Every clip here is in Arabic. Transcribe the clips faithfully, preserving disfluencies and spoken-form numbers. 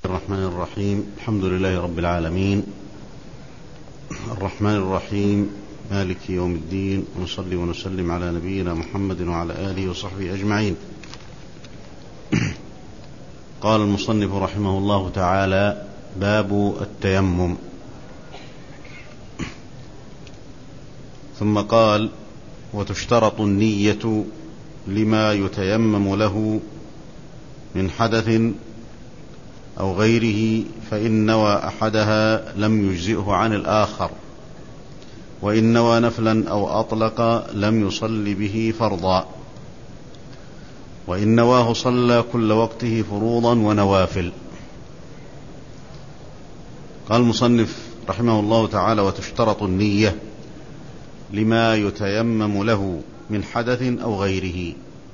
الرحمن الرحيم. الحمد لله رب العالمين، الرحمن الرحيم، مالك يوم الدين، ونصلي ونسلم على نبينا محمد وعلى آله وصحبه أجمعين. قال المصنف رحمه الله تعالى: باب التيمم. ثم قال: وتشترط النية لما يتيمم له من حدث أو غيره، فإن نوى أحدها لم يجزئه عن الآخر، وإن نوى نفلا أو أطلق لم يصل به فرضا، وإن نواه صلى كل وقته فروضا ونوافل. قال المصنف رحمه الله تعالى: وتشترط النية لما يتيمم له من حدث أو غيره.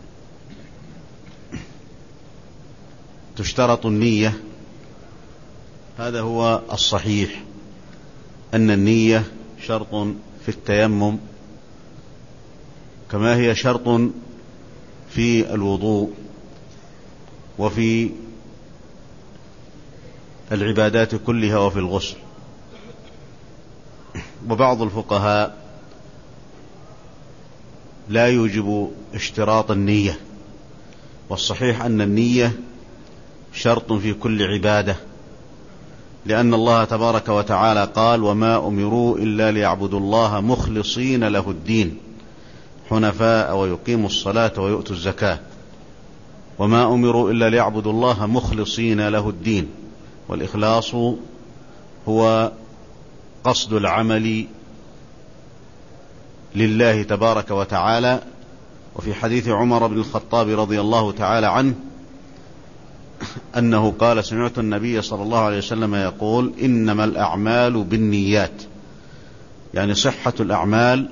تشترط النية، هذا هو الصحيح، أن النية شرط في التيمم كما هي شرط في الوضوء وفي العبادات كلها وفي الغسل. وبعض الفقهاء لا يوجب اشتراط النية، والصحيح أن النية شرط في كل عبادة، لأن الله تبارك وتعالى قال: وما أمروا إلا ليعبدوا الله مخلصين له الدين حنفاء ويقيموا الصلاة ويؤتوا الزكاة. وما أمروا إلا ليعبدوا الله مخلصين له الدين، والإخلاص هو قصد العمل لله تبارك وتعالى. وفي حديث عمر بن الخطاب رضي الله تعالى عنه أنه قال: سمعت النبي صلى الله عليه وسلم يقول: إنما الأعمال بالنيات، يعني صحة الأعمال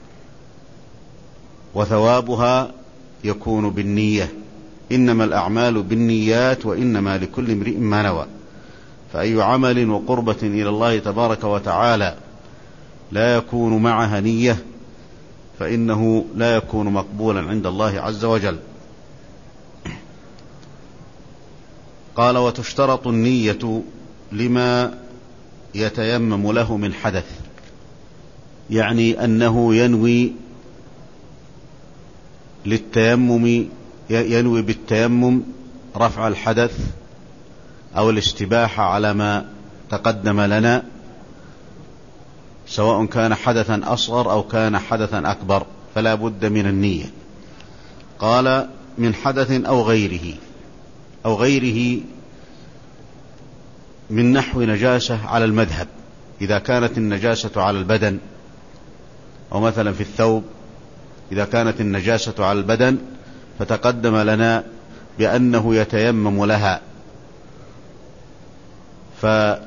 وثوابها يكون بالنية. إنما الأعمال بالنيات وإنما لكل امرئ ما نوى. فأي عمل وقربة إلى الله تبارك وتعالى لا يكون معها نية فإنه لا يكون مقبولا عند الله عز وجل. قال: وتشترط النية لما يتيمم له من حدث، يعني أنه ينوي للتيمم ينوي بالتيمم رفع الحدث أو الاستباحة على ما تقدم لنا، سواء كان حدثا أصغر أو كان حدثا أكبر، فلا بد من النية. قال: من حدث أو غيره، أو غيره من نحو نجاسة على المذهب، إذا كانت النجاسة على البدن، أو مثلا في الثوب إذا كانت النجاسة على البدن فتقدم لنا بأنه يتيمم لها، ف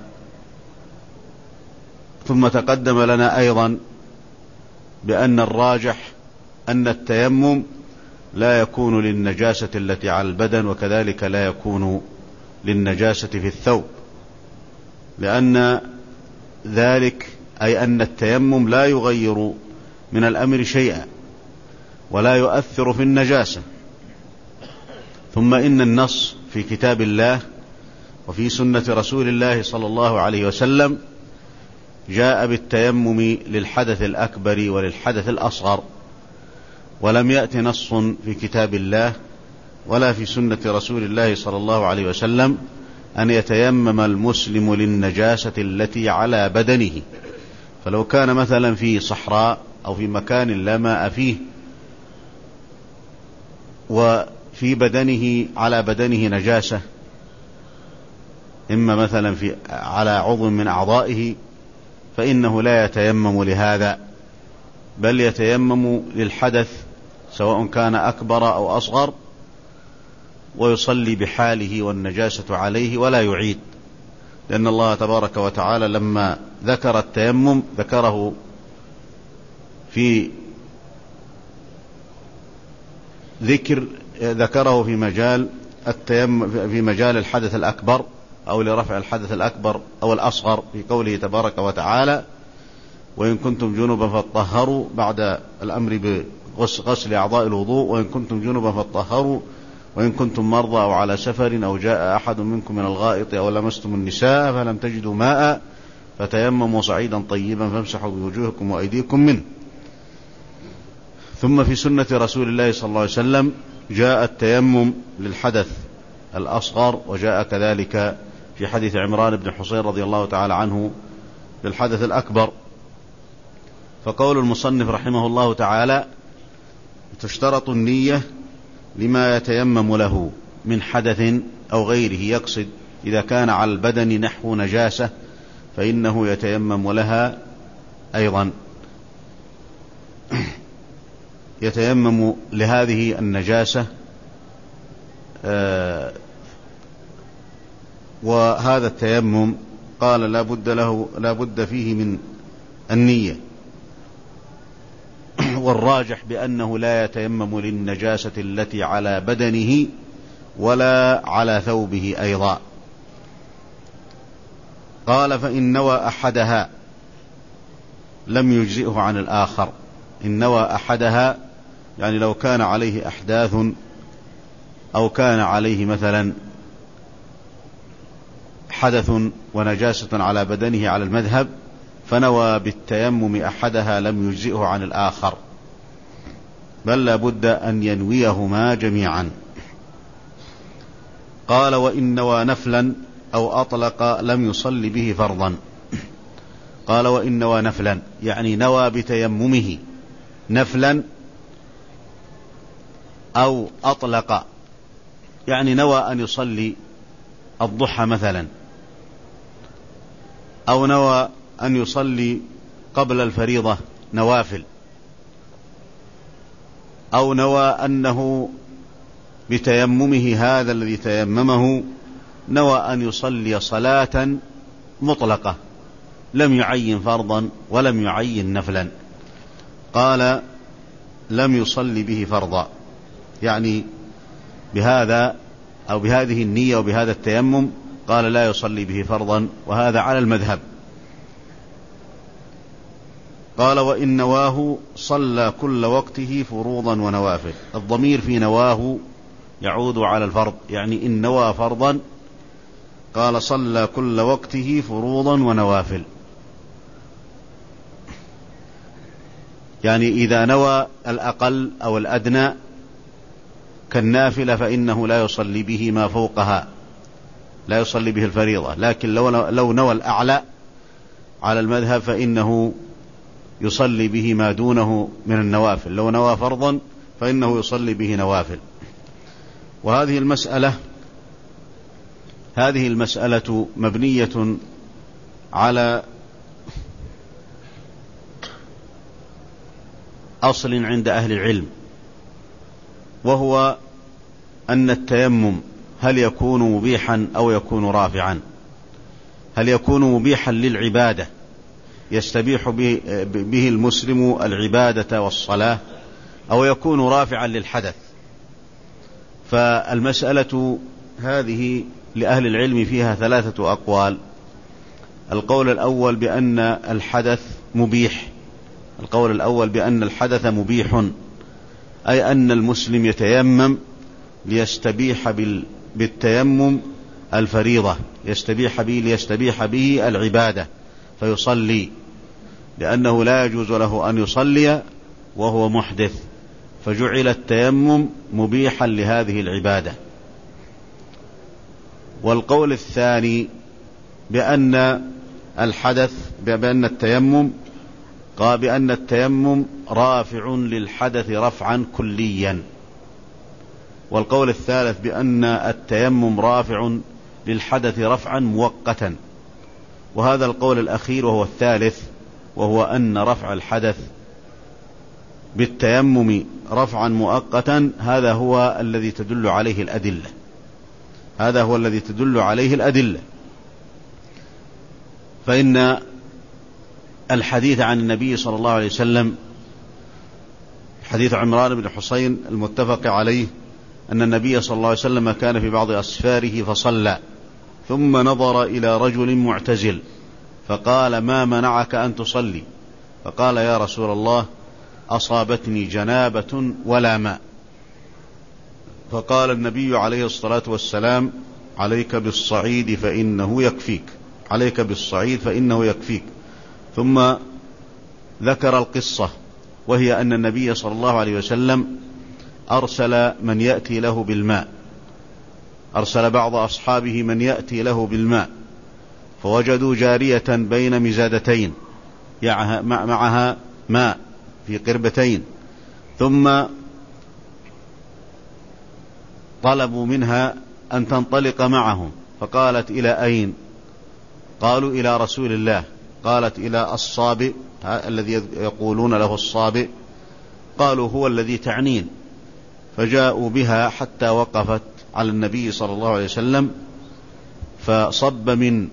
ثم تقدم لنا أيضا بأن الراجح أن التيمم لا يكون للنجاسة التي على البدن، وكذلك لا يكون للنجاسة في الثوب، لأن ذلك أي أن التيمم لا يغير من الأمر شيئا ولا يؤثر في النجاسة. ثم إن النص في كتاب الله وفي سنة رسول الله صلى الله عليه وسلم جاء بالتيمم للحدث الأكبر وللحدث الأصغر، ولم يأت نص في كتاب الله ولا في سنة رسول الله صلى الله عليه وسلم أن يتيمم المسلم للنجاسة التي على بدنه. فلو كان مثلا في صحراء أو في مكان لا ماء فيه وفي بدنه على بدنه نجاسة، إما مثلا في على عضو من أعضائه، فإنه لا يتيمم لهذا، بل يتيمم للحدث سواء كان أكبر أو أصغر، ويصلي بحاله والنجاسة عليه ولا يعيد، لأن الله تبارك وتعالى لما ذكر التيمم ذكره في ذكر ذكره في مجال التيمم في مجال الحدث الأكبر أو لرفع الحدث الأكبر أو الأصغر، في قوله تبارك وتعالى: وإن كنتم جنبا فاطهروا، بعد الأمر بغسل أعضاء الوضوء: وإن كنتم جنبا فاطهروا وإن كنتم مرضى أو على سفر أو جاء أحد منكم من الغائط أو لمستم النساء فلم تجدوا ماء فتيمموا صعيدا طيبا فامسحوا بوجوهكم وأيديكم منه. ثم في سنة رسول الله صلى الله عليه وسلم جاء التيمم للحدث الأصغر، وجاء كذلك في حديث عمران بن حصين رضي الله تعالى عنه للحدث الأكبر. فقول المصنف رحمه الله تعالى: تشترط النية لما يتيمم له من حدث أو غيره، يقصد إذا كان على البدن نحو نجاسة فإنه يتيمم لها أيضا، يتيمم لهذه النجاسة. آه وهذا التيمم قال لا بد له لا بد فيه من النية، والراجح بأنه لا يتيمم للنجاسة التي على بدنه ولا على ثوبه أيضا. قال: فإن نوى أحدها لم يجزئه عن الآخر. إن نوى أحدها يعني لو كان عليه أحداث أو كان عليه مثلا حدث ونجاسة على بدنه على المذهب، فنوى بالتيمم أحدها لم يجزئه عن الآخر، بل لا بد أن ينويهما جميعا. قال: وإن نوى نفلا أو أطلق لم يصل به فرضا. قال: وإن نوى نفلا يعني نوى بتيممه نفلا أو أطلق، يعني نوى أن يصلي الضحى مثلا، أو نوى أن يصلي قبل الفريضة نوافل، أو نوى أنه بتيممه هذا الذي تيممه نوى أن يصلي صلاة مطلقة لم يعين فرضا ولم يعين نفلا. قال: لم يصلي به فرضا، يعني بهذا أو بهذه النية وبهذا التيمم قال لا يصلي به فرضا، وهذا على المذهب. قال: وإن نواه صلى كل وقته فروضا ونوافل. الضمير في نواه يعود على الفرض، يعني إن نوى فرضا قال صلى كل وقته فروضا ونوافل، يعني إذا نوى الأقل أو الأدنى كالنافلة فإنه لا يصلي به ما فوقها، لا يصلي به الفريضة. لكن لو, لو نوى الأعلى على المذهب فإنه يصلي به ما دونه من النوافل. لو نوى فرضا فإنه يصلي به نوافل. وهذه المسألة هذه المسألة مبنية على أصل عند أهل العلم، وهو أن التيمم هل يكون مبيحا أو يكون رافعا؟ هل يكون مبيحا للعبادة يستبيح به المسلم العبادة والصلاة، أو يكون رافعا للحدث؟ فالمسألة هذه لأهل العلم فيها ثلاثة أقوال. القول الأول بأن الحدث مبيح، القول الأول بأن الحدث مبيح، أي أن المسلم يتيمم ليستبيح بالتيمم الفريضة، يستبيح به ليستبيح به العبادة فيصلي، لأنه لا يجوز له أن يصلي وهو محدث، فجعل التيمم مبيحا لهذه العبادة. والقول الثاني بأن الحدث بأن التيمم قال بأن التيمم رافع للحدث رفعا كليا. والقول الثالث بأن التيمم رافع للحدث رفعا مؤقتا. وهذا القول الأخير وهو الثالث، وهو أن رفع الحدث بالتيمم رفعا مؤقتا، هذا هو الذي تدل عليه الأدلة هذا هو الذي تدل عليه الأدلة فإن الحديث عن النبي صلى الله عليه وسلم، حديث عمران بن حصين المتفق عليه، أن النبي صلى الله عليه وسلم كان في بعض أسفاره فصلى، ثم نظر إلى رجل معتزل فقال: ما منعك أن تصلي؟ فقال: يا رسول الله، أصابتني جنابة ولا ماء. فقال النبي عليه الصلاة والسلام: عليك بالصعيد فإنه يكفيك، عليك بالصعيد فإنه يكفيك. ثم ذكر القصة، وهي أن النبي صلى الله عليه وسلم أرسل من يأتي له بالماء، أرسل بعض أصحابه من يأتي له بالماء، فوجدوا جارية بين مزادتين معها ماء في قربتين، ثم طلبوا منها أن تنطلق معهم، فقالت: إلى أين؟ قالوا: إلى رسول الله. قالت: إلى الصابئ الذي يقولون له الصابئ. قالوا: هو الذي تعنين. فجاءوا بها حتى وقفت على النبي صلى الله عليه وسلم، فصب من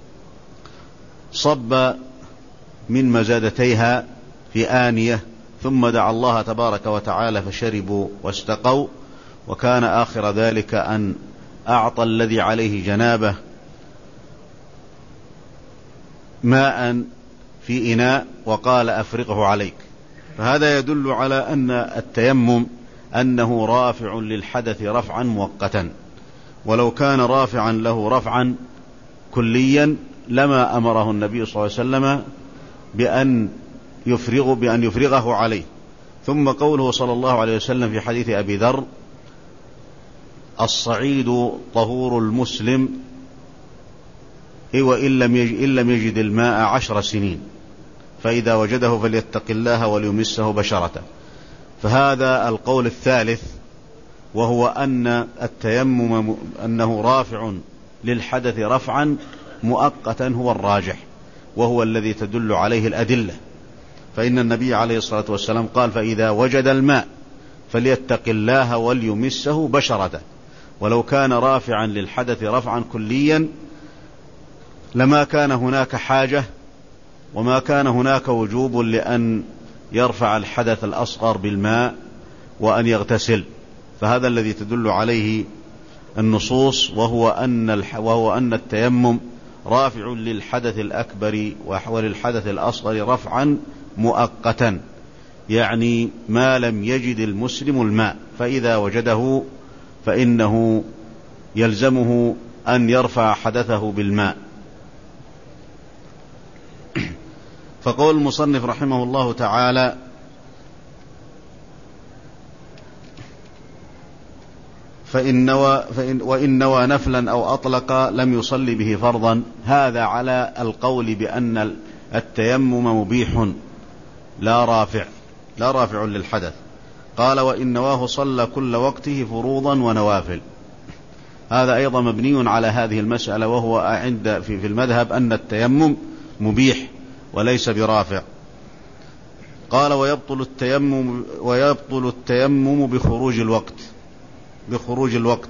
صب من مزادتيها في آنية، ثم دعا الله تبارك وتعالى فشربوا واستقوا. وكان آخر ذلك أن أعطى الذي عليه جنابه ماء في إناء وقال: أفرغه عليك. فهذا يدل على أن التيمم أنه رافع للحدث رفعا مؤقتا، ولو كان رافعا له رفعا كليا لما أمره النبي صلى الله عليه وسلم بأن يفرغ بأن يفرغه عليه. ثم قوله صلى الله عليه وسلم في حديث أبي ذر: الصعيد طهور المسلم وإن لم يجد, إن لم يجد الماء عشر سنين، فإذا وجده فليتق الله وليمسه بشرته. فهذا القول الثالث، وهو أن التيمم أنه رافع للحدث رفعا مؤقتا، هو الراجح، وهو الذي تدل عليه الأدلة. فإن النبي عليه الصلاة والسلام قال: فإذا وجد الماء فليتق الله وليمسه بشرته. ولو كان رافعا للحدث رفعا كليا لما كان هناك حاجة، وما كان هناك وجوب لأن يرفع الحدث الأصغر بالماء وأن يغتسل. فهذا الذي تدل عليه النصوص، وهو أن, وهو أن التيمم رافع للحدث الأكبر وللحدث الأصغر رفعا مؤقتا، يعني ما لم يجد المسلم الماء، فإذا وجده فإنه يلزمه أن يرفع حدثه بالماء. فقول المصنف رحمه الله تعالى: فإن نوى فإن وإن نوى نفلا أو أطلق لم يصلي به فرضا. هذا على القول بأن التيمم مبيح لا رافع لا رافع للحدث. قال: وإن نواه صلى كل وقته فروضا ونوافل. هذا أيضا مبني على هذه المسألة، وهو عند في, في المذهب أن التيمم مبيح وليس برافع. قال: ويبطل التيمم ويبطل التيمم بخروج الوقت بخروج الوقت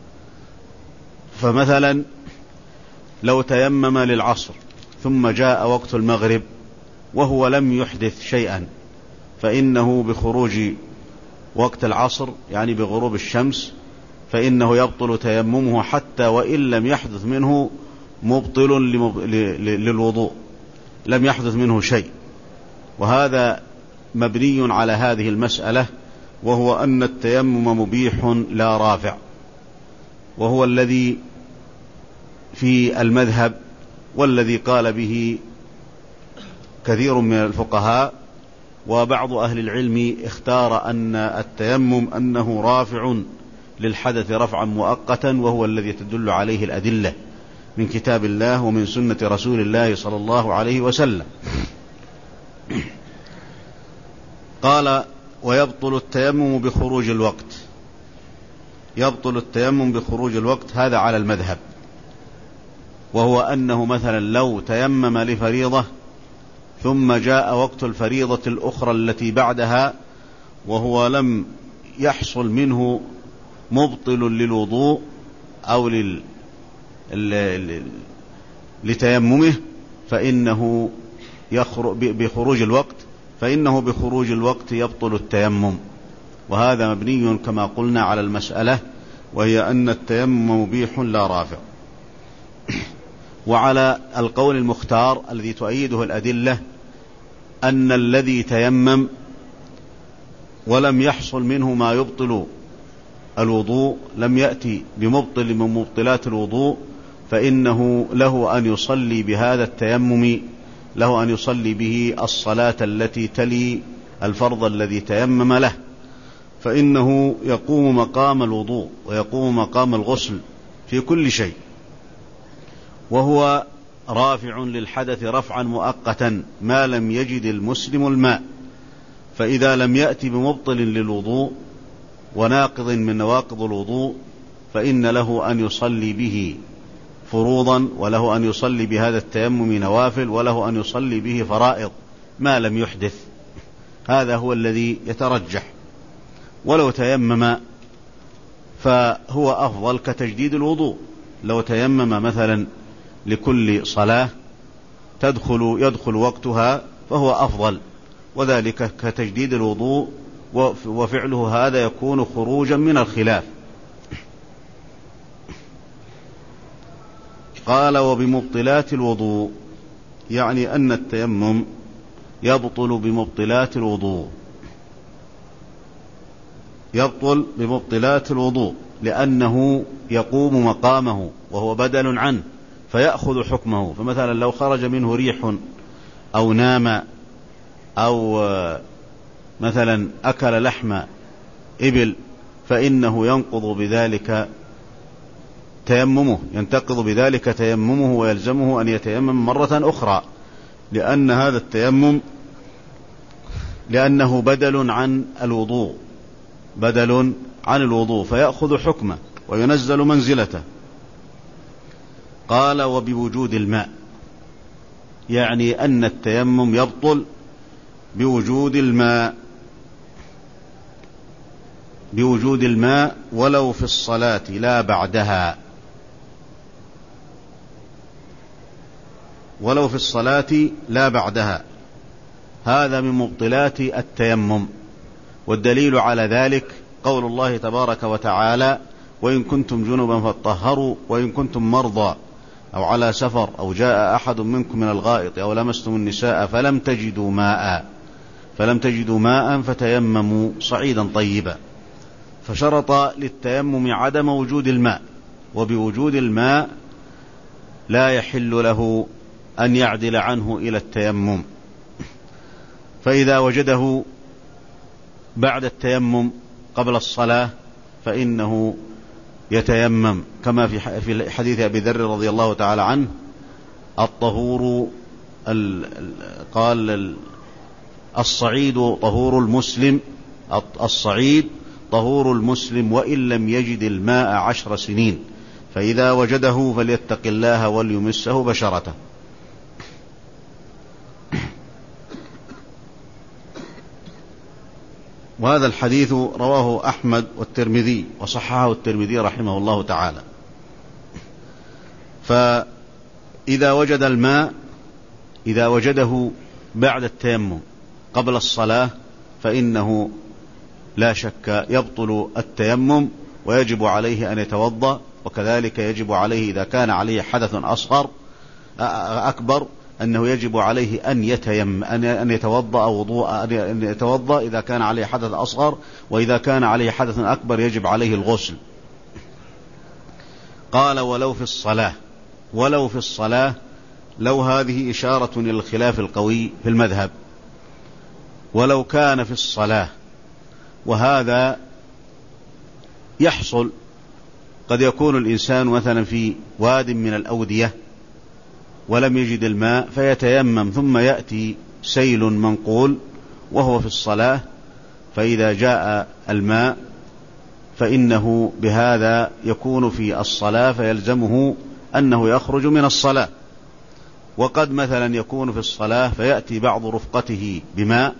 فمثلا لو تيمم للعصر ثم جاء وقت المغرب وهو لم يحدث شيئا، فإنه بخروج وقت العصر، يعني بغروب الشمس، فإنه يبطل تيممه حتى وإن لم يحدث منه مبطل للوضوء، لم يحدث منه شيء. وهذا مبني على هذه المسألة، وهو أن التيمم مبيح لا رافع، وهو الذي في المذهب والذي قال به كثير من الفقهاء. وبعض أهل العلم اختار أن التيمم أنه رافع للحدث رفعا مؤقتا، وهو الذي تدل عليه الأدلة من كتاب الله ومن سنة رسول الله صلى الله عليه وسلم. قال: ويبطل التيمم بخروج الوقت يبطل التيمم بخروج الوقت هذا على المذهب، وهو أنه مثلا لو تيمم لفريضة ثم جاء وقت الفريضة الأخرى التي بعدها وهو لم يحصل منه مبطل للوضوء أو لل... لتيممه، فإنه يخرج بخروج الوقت فإنه بخروج الوقت يبطل التيمم. وهذا مبني كما قلنا على المسألة، وهي أن التيمم مبيح لا رافع. وعلى القول المختار الذي تؤيده الأدلة أن الذي تيمم ولم يحصل منه ما يبطل الوضوء لم يأتي بمبطل من مبطلات الوضوء فإنه له أن يصلي بهذا التيمم، له أن يصلي به الصلاة التي تلي الفرض الذي تيمم له، فإنه يقوم مقام الوضوء ويقوم مقام الغسل في كل شيء، وهو رافع للحدث رفعا مؤقتا ما لم يجد المسلم الماء. فإذا لم يأتي بمبطل للوضوء وناقض من نواقض الوضوء فإن له أن يصلي به فروضا، وله أن يصلي بهذا التيمم نوافل، وله أن يصلي به فرائض ما لم يحدث. هذا هو الذي يترجح. ولو تيمم فهو أفضل كتجديد الوضوء. لو تيمم مثلا لكل صلاة تدخل يدخل وقتها فهو أفضل، وذلك كتجديد الوضوء، وفعله هذا يكون خروجا من الخلاف. قال وبمبطلات الوضوء، يعني أن التيمم يبطل بمبطلات الوضوء، يبطل بمبطلات الوضوء لأنه يقوم مقامه وهو بدل عنه فيأخذ حكمه. فمثلا لو خرج منه ريح أو نام أو مثلا أكل لحم إبل فإنه ينقض بذلك تيممه، ينتقض بذلك تيممه ويلزمه أن يتيمم مرة أخرى، لأن هذا التيمم لأنه بدل عن الوضوء، بدل عن الوضوء فيأخذ حكمه وينزل منزلته. قال وبوجود الماء، يعني أن التيمم يبطل بوجود الماء، بوجود الماء ولو في الصلاة لا بعدها، ولو في الصلاة لا بعدها. هذا من مبطلات التيمم. والدليل على ذلك قول الله تبارك وتعالى وإن كنتم جنبا فاطهروا وإن كنتم مرضى أو على سفر أو جاء أحد منكم من الغائط أو لمستم النساء فلم تجدوا ماء فلم تجدوا ماء فتيمموا صعيدا طيبا. فشرط للتيمم عدم وجود الماء، وبوجود الماء لا يحل له أن يعدل عنه إلى التيمم. فإذا وجده بعد التيمم قبل الصلاة فإنه يتيمم، كما في حديث أبي ذر رضي الله تعالى عنه الطهور قال الصعيد طهور المسلم، الصعيد طهور المسلم وإن لم يجد الماء عشر سنين، فإذا وجده فليتق الله وليمسه بشرته. وهذا الحديث رواه أحمد والترمذي وصححه الترمذي رحمه الله تعالى. فإذا وجد الماء إذا وجده بعد التيمم قبل الصلاة فإنه لا شك يبطل التيمم ويجب عليه أن يتوضأ، وكذلك يجب عليه إذا كان عليه حدث أصغر أكبر أنه يجب عليه أن يتيم أن يتوضأ وضوء أن يتوضأ إذا كان عليه حدث أصغر، وإذا كان عليه حدث أكبر يجب عليه الغسل. قال ولو في الصلاة، ولو في الصلاة، لو هذه إشارة إلى الخلاف القوي في المذهب، ولو كان في الصلاة. وهذا يحصل، قد يكون الإنسان مثلا في واد من الأودية ولم يجد الماء فيتيمم، ثم يأتي سيل منقول وهو في الصلاة، فإذا جاء الماء فإنه بهذا يكون في الصلاة فيلزمه أنه يخرج من الصلاة. وقد مثلا يكون في الصلاة فيأتي بعض رفقته بماء،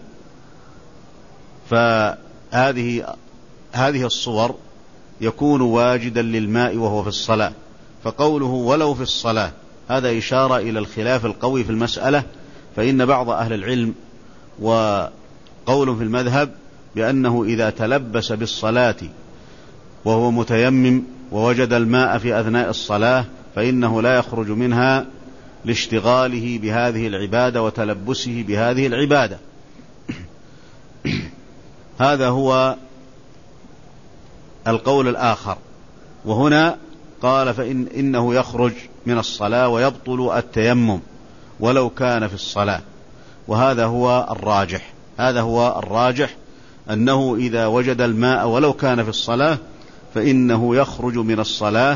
فهذه هذه الصور يكون واجدا للماء وهو في الصلاة. فقوله ولو في الصلاة هذا إشارة إلى الخلاف القوي في المسألة، فإن بعض أهل العلم وقول في المذهب بأنه إذا تلبس بالصلاة وهو متيمم ووجد الماء في أثناء الصلاة فإنه لا يخرج منها لاشتغاله بهذه العبادة وتلبسه بهذه العبادة. هذا هو القول الآخر. وهنا قال فإن إنه يخرج من الصلاة ويبطل التيمم ولو كان في الصلاة، وهذا هو الراجح. هذا هو الراجح أنه إذا وجد الماء ولو كان في الصلاة فإنه يخرج من الصلاة،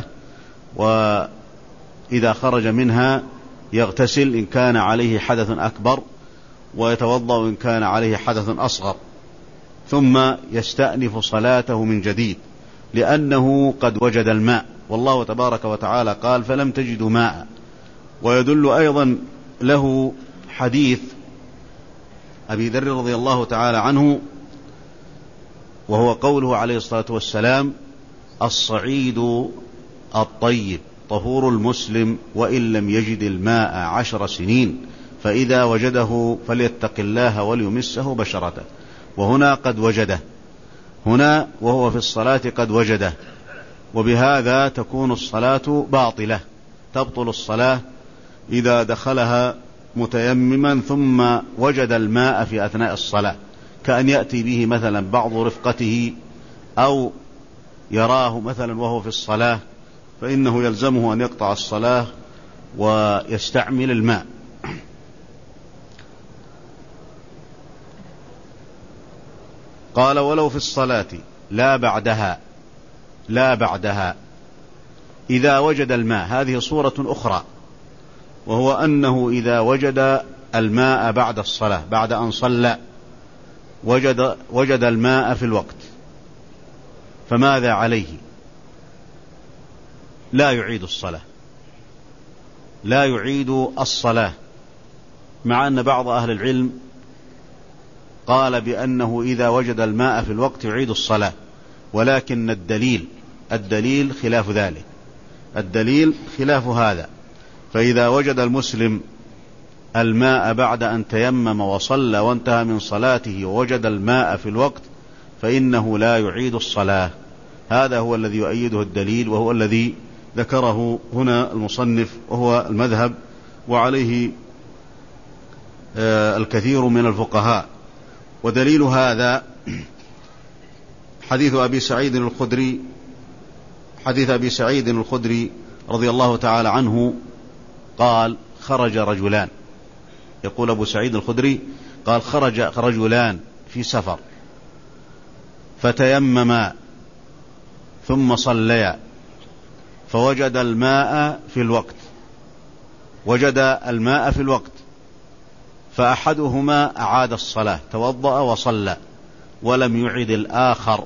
وإذا خرج منها يغتسل إن كان عليه حدث أكبر، ويتوضأ إن كان عليه حدث أصغر، ثم يستأنف صلاته من جديد لأنه قد وجد الماء. والله تبارك وتعالى قال فلم تجدوا ماء. ويدل أيضا له حديث أبي ذر رضي الله تعالى عنه، وهو قوله عليه الصلاة والسلام: الصعيد الطيب طهور المسلم وإن لم يجد الماء عشر سنين، فإذا وجده فليتق الله وليمسه بشرته. وهنا قد وجده، هنا وهو في الصلاة قد وجده، وبهذا تكون الصلاة باطلة، تبطل الصلاة إذا دخلها متيمما ثم وجد الماء في أثناء الصلاة، كأن يأتي به مثلا بعض رفقته أو يراه مثلا وهو في الصلاة، فإنه يلزمه أن يقطع الصلاة ويستعمل الماء. قال: ولو في الصلاة لا بعدها، لا بعدها إذا وجد الماء. هذه صورة أخرى، وهو أنه إذا وجد الماء بعد الصلاة، بعد أن صلى وجد, وجد الماء في الوقت، فماذا عليه؟ لا يعيد الصلاة، لا يعيد الصلاة، مع أن بعض أهل العلم قال بأنه إذا وجد الماء في الوقت يعيد الصلاة، ولكن الدليل الدليل خلاف ذلك، الدليل خلاف هذا. فإذا وجد المسلم الماء بعد أن تيمم وصلى وانتهى من صلاته ووجد الماء في الوقت فإنه لا يعيد الصلاة. هذا هو الذي يؤيده الدليل، وهو الذي ذكره هنا المصنف، وهو المذهب وعليه الكثير من الفقهاء. ودليل هذا حديث أبي سعيد الخدري، حديث أبي سعيد الخدري رضي الله تعالى عنه قال: خرج رجلان، يقول أبو سعيد الخدري قال: خرج رجلان في سفر فتيمما ثم صليا فوجد الماء في الوقت، وجد الماء في الوقت، فأحدهما أعاد الصلاة، توضأ وصلى ولم يعد الآخر،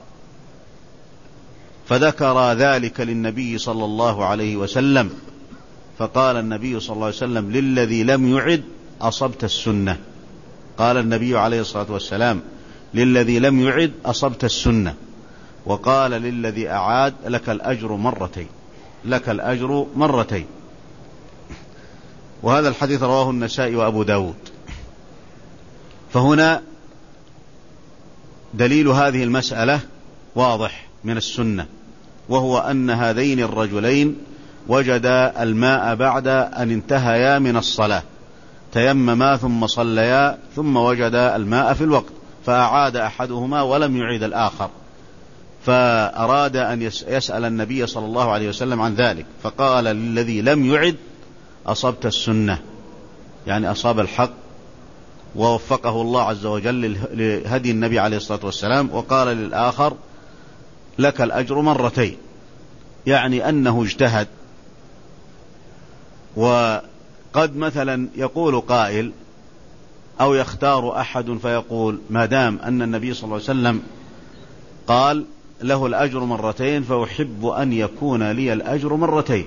فذكر ذلك للنبي صلى الله عليه وسلم، فقال النبي صلى الله عليه وسلم: للذي لم يعد أصبت السنة. قال النبي عليه الصلاة والسلام: للذي لم يعد أصبت السنة. وقال للذي أعاد: لك الأجر مرتين، لك الأجر مرتين. وهذا الحديث رواه النسائي وأبو داود. فهنا دليل هذه المسألة واضح من السنة، وهو أن هذين الرجلين وجدا الماء بعد أن انتهيا من الصلاة، تيمما ثم صليا ثم وجدا الماء في الوقت، فأعاد أحدهما ولم يعيد الآخر، فأراد أن يسأل النبي صلى الله عليه وسلم عن ذلك، فقال للذي لم يعد: أصبت السنة، يعني أصاب الحق ووفقه الله عز وجل لهدي النبي عليه الصلاة والسلام. وقال للآخر: لك الأجر مرتين، يعني أنه اجتهد. وقد مثلا يقول قائل أو يختار أحد فيقول: ما دام أن النبي صلى الله عليه وسلم قال له الأجر مرتين فأحب أن يكون لي الأجر مرتين،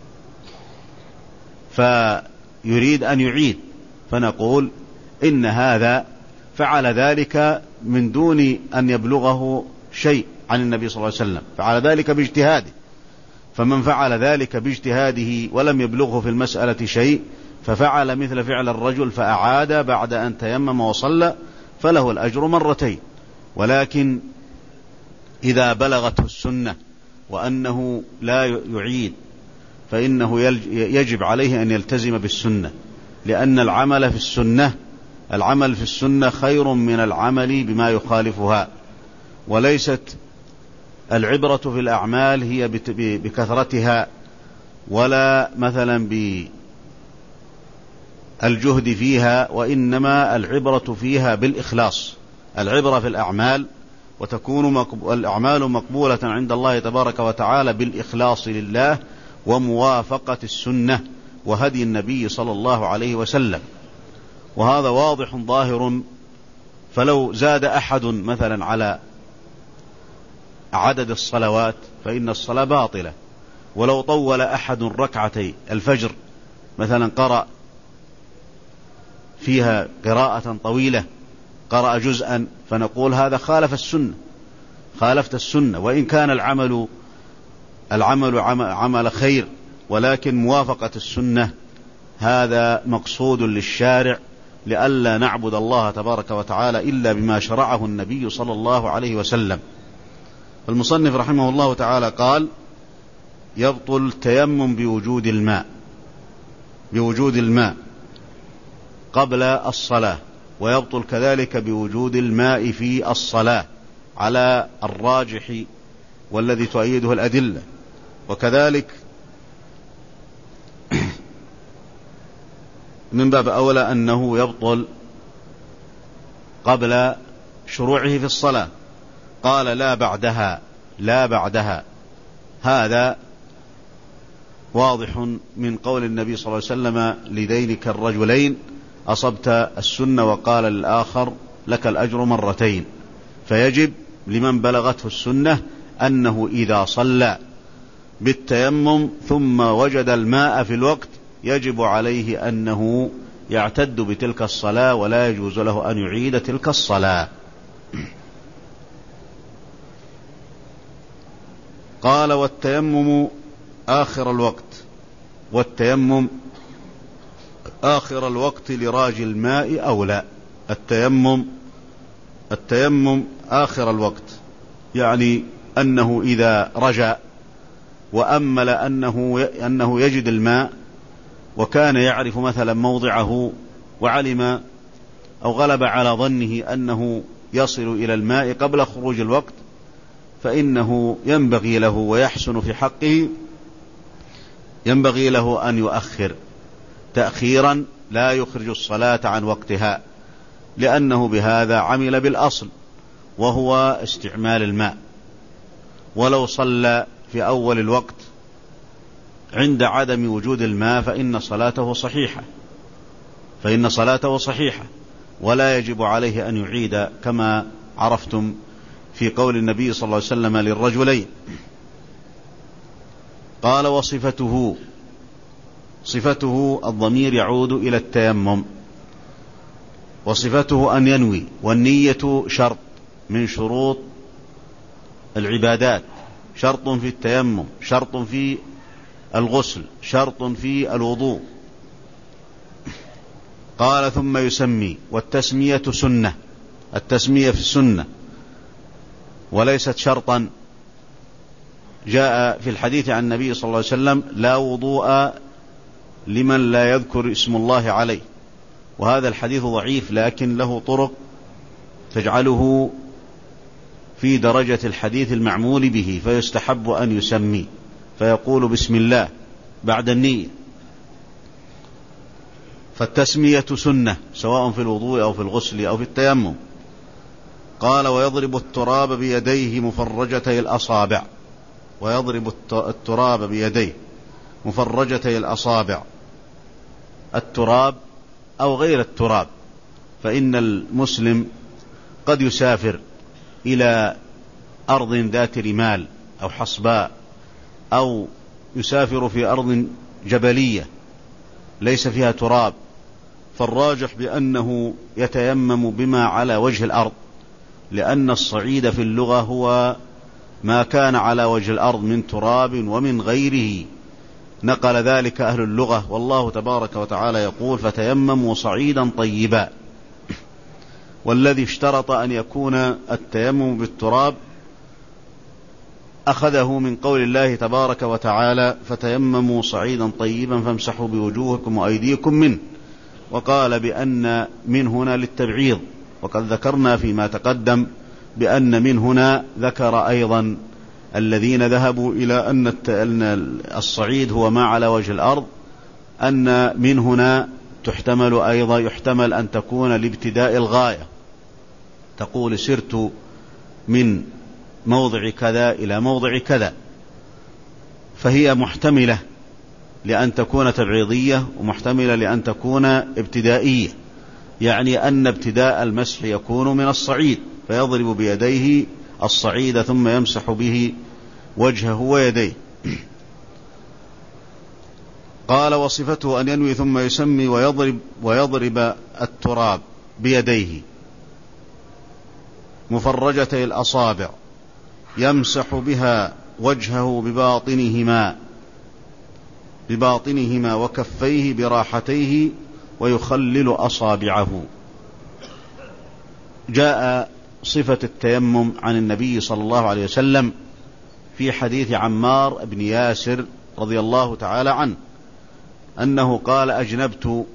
فيريد أن يعيد، فنقول إن هذا فعل ذلك من دون أن يبلغه شيء عن النبي صلى الله عليه وسلم، فعل ذلك باجتهاده. فمن فعل ذلك باجتهاده ولم يبلغه في المسألة شيء ففعل مثل فعل الرجل فأعاد بعد أن تيمم وصلى فله الأجر مرتين. ولكن إذا بلغته السنة وأنه لا يعيد فإنه يجب عليه أن يلتزم بالسنة، لأن العمل في السنة العمل في السنة خير من العمل بما يخالفها. وليست العبرة في الأعمال هي بكثرتها ولا مثلا بالجهد فيها، وإنما العبرة فيها بالإخلاص. العبرة في الأعمال وتكون الأعمال مقبولة عند الله تبارك وتعالى بالإخلاص لله وموافقة السنة وهدي النبي صلى الله عليه وسلم، وهذا واضح ظاهر. فلو زاد أحد مثلا على عدد الصلوات فإن الصلاة باطلة، ولو طول أحد ركعتي الفجر مثلا قرأ فيها قراءة طويلة، قرأ جزءا، فنقول هذا خالف السنة، خالفت السنة، وإن كان العمل العمل عمل خير، ولكن موافقة السنة هذا مقصود للشارع، لئلا نعبد الله تبارك وتعالى إلا بما شرعه النبي صلى الله عليه وسلم. المصنف رحمه الله تعالى قال: يبطل التيمم بوجود الماء بوجود الماء قبل الصلاة، ويبطل كذلك بوجود الماء في الصلاة على الراجح والذي تؤيده الأدلة. وكذلك من باب أولى أنه يبطل قبل شروعه في الصلاة. قال: لا بعدها لا بعدها هذا واضح من قول النبي صلى الله عليه وسلم لذينك الرجلين: أصبت السنة، وقال للآخر: لك الأجر مرتين. فيجب لمن بلغته السنة أنه إذا صلى بالتيمم ثم وجد الماء في الوقت يجب عليه أنه يعتد بتلك الصلاة، ولا يجوز له أن يعيد تلك الصلاة. قال: والتيمم آخر الوقت والتيمم آخر الوقت لراجي الماء أولى. التيمم التيمم آخر الوقت، يعني أنه إذا رجع وأمل أنه أنه يجد الماء، وكان يعرف مثلا موضعه، وعلم أو غلب على ظنه أنه يصل إلى الماء قبل خروج الوقت، فإنه ينبغي له ويحسن في حقه ينبغي له أن يؤخر تأخيرا لا يخرج الصلاة عن وقتها، لأنه بهذا عمل بالأصل وهو استعمال الماء. ولو صلى في أول الوقت عند عدم وجود الماء فإن صلاته صحيحة فإن صلاته صحيحة ولا يجب عليه أن يعيد، كما عرفتم في قول النبي صلى الله عليه وسلم للرجلين. قال: وصفته صفته الضمير يعود إلى التيمم، وصفته أن ينوي، والنية شرط من شروط العبادات، شرط في التيمم، شرط في الغسل، شرط في الوضوء. قال: ثم يسمي، والتسمية سنة، التسمية في السنة وليست شرطا. جاء في الحديث عن النبي صلى الله عليه وسلم: لا وضوء لمن لا يذكر اسم الله عليه. وهذا الحديث ضعيف، لكن له طرق تجعله في درجة الحديث المعمول به، فيستحب أن يسمي، فيقول بسم الله بعد النية. فالتسمية سنة سواء في الوضوء أو في الغسل أو في التيمم. قال: ويضرب التراب بيديه مفرجتي الأصابع ويضرب التراب بيديه مفرجتي الأصابع، التراب أو غير التراب، فإن المسلم قد يسافر إلى أرض ذات رمال أو حصباء، أو يسافر في أرض جبلية ليس فيها تراب، فالراجح بأنه يتيمم بما على وجه الأرض، لأن الصعيد في اللغة هو ما كان على وجه الأرض من تراب ومن غيره، نقل ذلك أهل اللغة. والله تبارك وتعالى يقول: فتيمموا صعيدا طيبا. والذي اشترط أن يكون التيمم بالتراب أخذه من قول الله تبارك وتعالى: فتيمموا صعيدا طيبا فامسحوا بوجوهكم وأيديكم منه. وقال بأن من هنا للتبعيض، وقد ذكرنا فيما تقدم بأن من هنا ذكر أيضا الذين ذهبوا إلى أن الصعيد هو ما على وجه الأرض، أن من هنا تحتمل أيضا يحتمل أن تكون لابتداء الغاية، تقول سرت من موضع كذا إلى موضع كذا، فهي محتملة لأن تكون تبعيضية ومحتملة لأن تكون ابتدائية، يعني أن ابتداء المسح يكون من الصعيد فيضرب بيديه الصعيد ثم يمسح به وجهه ويديه. قال وصفته أن ينوي ثم يسمي ويضرب, ويضرب التراب بيديه مفرجتي الأصابع يمسح بها وجهه بباطنهما بباطنهما وكفيه براحتيه ويخلل أصابعه. جاء صفة التيمم عن النبي صلى الله عليه وسلم في حديث عمار بن ياسر رضي الله تعالى عنه أنه قال أجنبت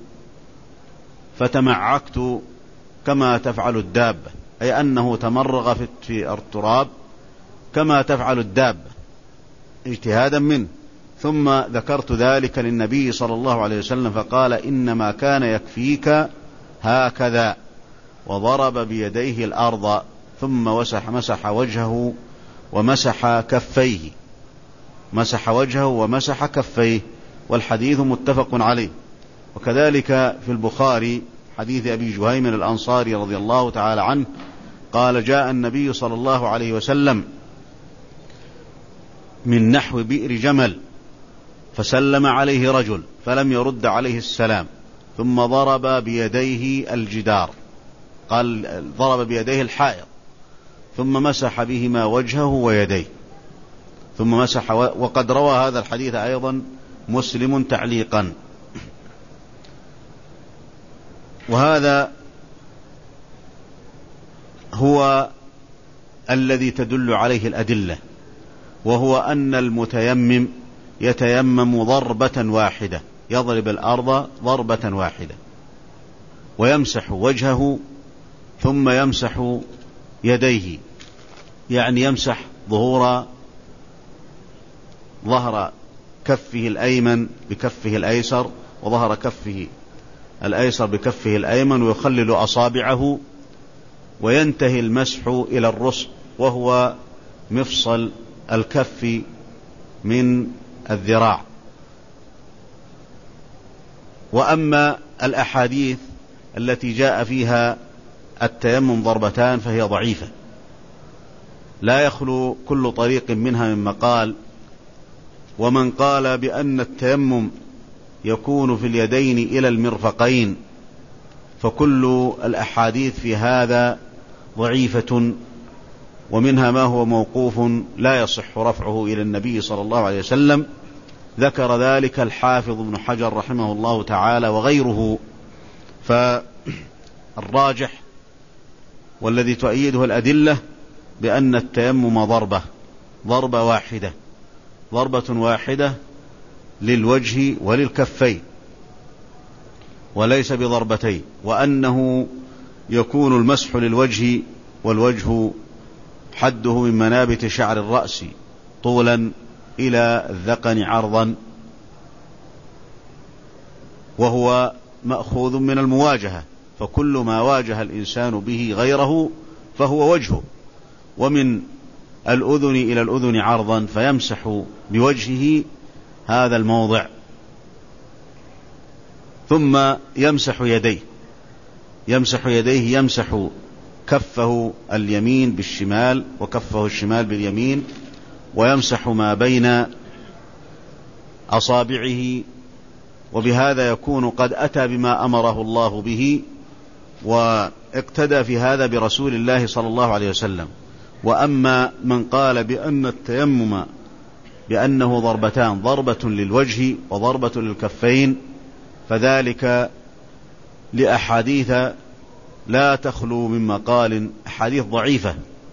فتمعكت كما تفعل الدابة، أي أنه تمرغ في التراب كما تفعل الدابة اجتهادا منه، ثم ذكرت ذلك للنبي صلى الله عليه وسلم فقال إنما كان يكفيك هكذا، وضرب بيديه الأرض ثم مسح, مسح وجهه ومسح كفيه مسح وجهه ومسح كفيه والحديث متفق عليه. وكذلك في البخاري حديث أبي جهيم الأنصاري رضي الله تعالى عنه قال جاء النبي صلى الله عليه وسلم من نحو بئر جمل فسلم عليه رجل فلم يرد عليه السلام، ثم ضرب بيديه الجدار، قال ضرب بيديه الحائط، ثم مسح بهما وجهه ويديه ثم مسح. وقد روى هذا الحديث أيضا مسلم تعليقا. وهذا هو الذي تدل عليه الأدلة، وهو أن المتيمم يتيمم ضربة واحدة، يضرب الأرض ضربة واحدة ويمسح وجهه ثم يمسح يديه، يعني يمسح ظهور ظهر كفه الأيمن بكفه الأيسر وظهر كفه الأيسر بكفه الأيمن ويخلل أصابعه، وينتهي المسح إلى الرسغ وهو مفصل الكف من الذراع. وأما الأحاديث التي جاء فيها التيمم ضربتان فهي ضعيفة، لا يخلو كل طريق منها من مقال. ومن قال بأن التيمم يكون في اليدين إلى المرفقين فكل الأحاديث في هذا ضعيفة، ومنها ما هو موقوف لا يصح رفعه إلى النبي صلى الله عليه وسلم. ذكر ذلك الحافظ ابن حجر رحمه الله تعالى وغيره. فالراجح والذي تؤيده الأدلة بأن التيمم ضربة ضربة واحدة ضربة واحدة للوجه وللكفين وليس بضربتين، وأنه يكون المسح للوجه والوجه حده من منابت شعر الرأس طولا إلى الذقن عرضا، وهو مأخوذ من المواجهة، فكل ما واجه الإنسان به غيره فهو وجهه، ومن الأذن إلى الأذن عرضا فيمسح بوجهه هذا الموضع، ثم يمسح يديه يمسح يديه يمسح كفه اليمين بالشمال وكفه الشمال باليمين، ويمسح ما بين أصابعه، وبهذا يكون قد أتى بما أمره الله به واقتدى في هذا برسول الله صلى الله عليه وسلم. وأما من قال بأن التيمم بأنه ضربتان، ضربة للوجه وضربة للكفين، فذلك لأحاديث لا تخلو من مقال، أحاديث ضعيفة.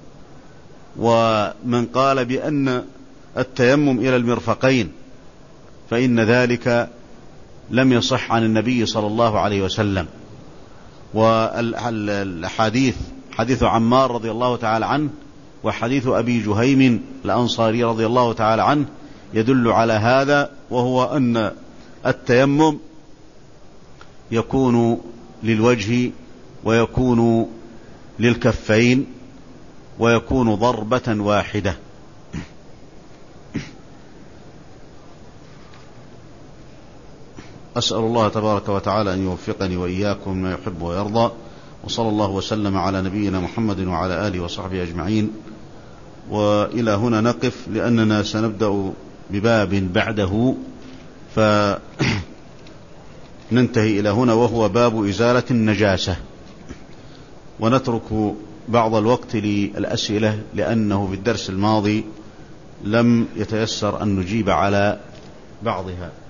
ومن قال بأن التيمم إلى المرفقين فإن ذلك لم يصح عن النبي صلى الله عليه وسلم. والحديث حديث عمار رضي الله تعالى عنه وحديث أبي جهيم الأنصاري رضي الله تعالى عنه يدل على هذا، وهو أن التيمم يكون للوجه ويكون للكفين ويكون ضربة واحدة. أسأل الله تبارك وتعالى أن يوفقني وإياكم ما يحب ويرضى، وصلى الله وسلم على نبينا محمد وعلى آله وصحبه أجمعين. وإلى هنا نقف لأننا سنبدأ بباب بعده، فننتهي إلى هنا وهو باب إزالة النجاسة، ونترك بعض الوقت للأسئلة لأنه في الدرس الماضي لم يتيسر أن نجيب على بعضها.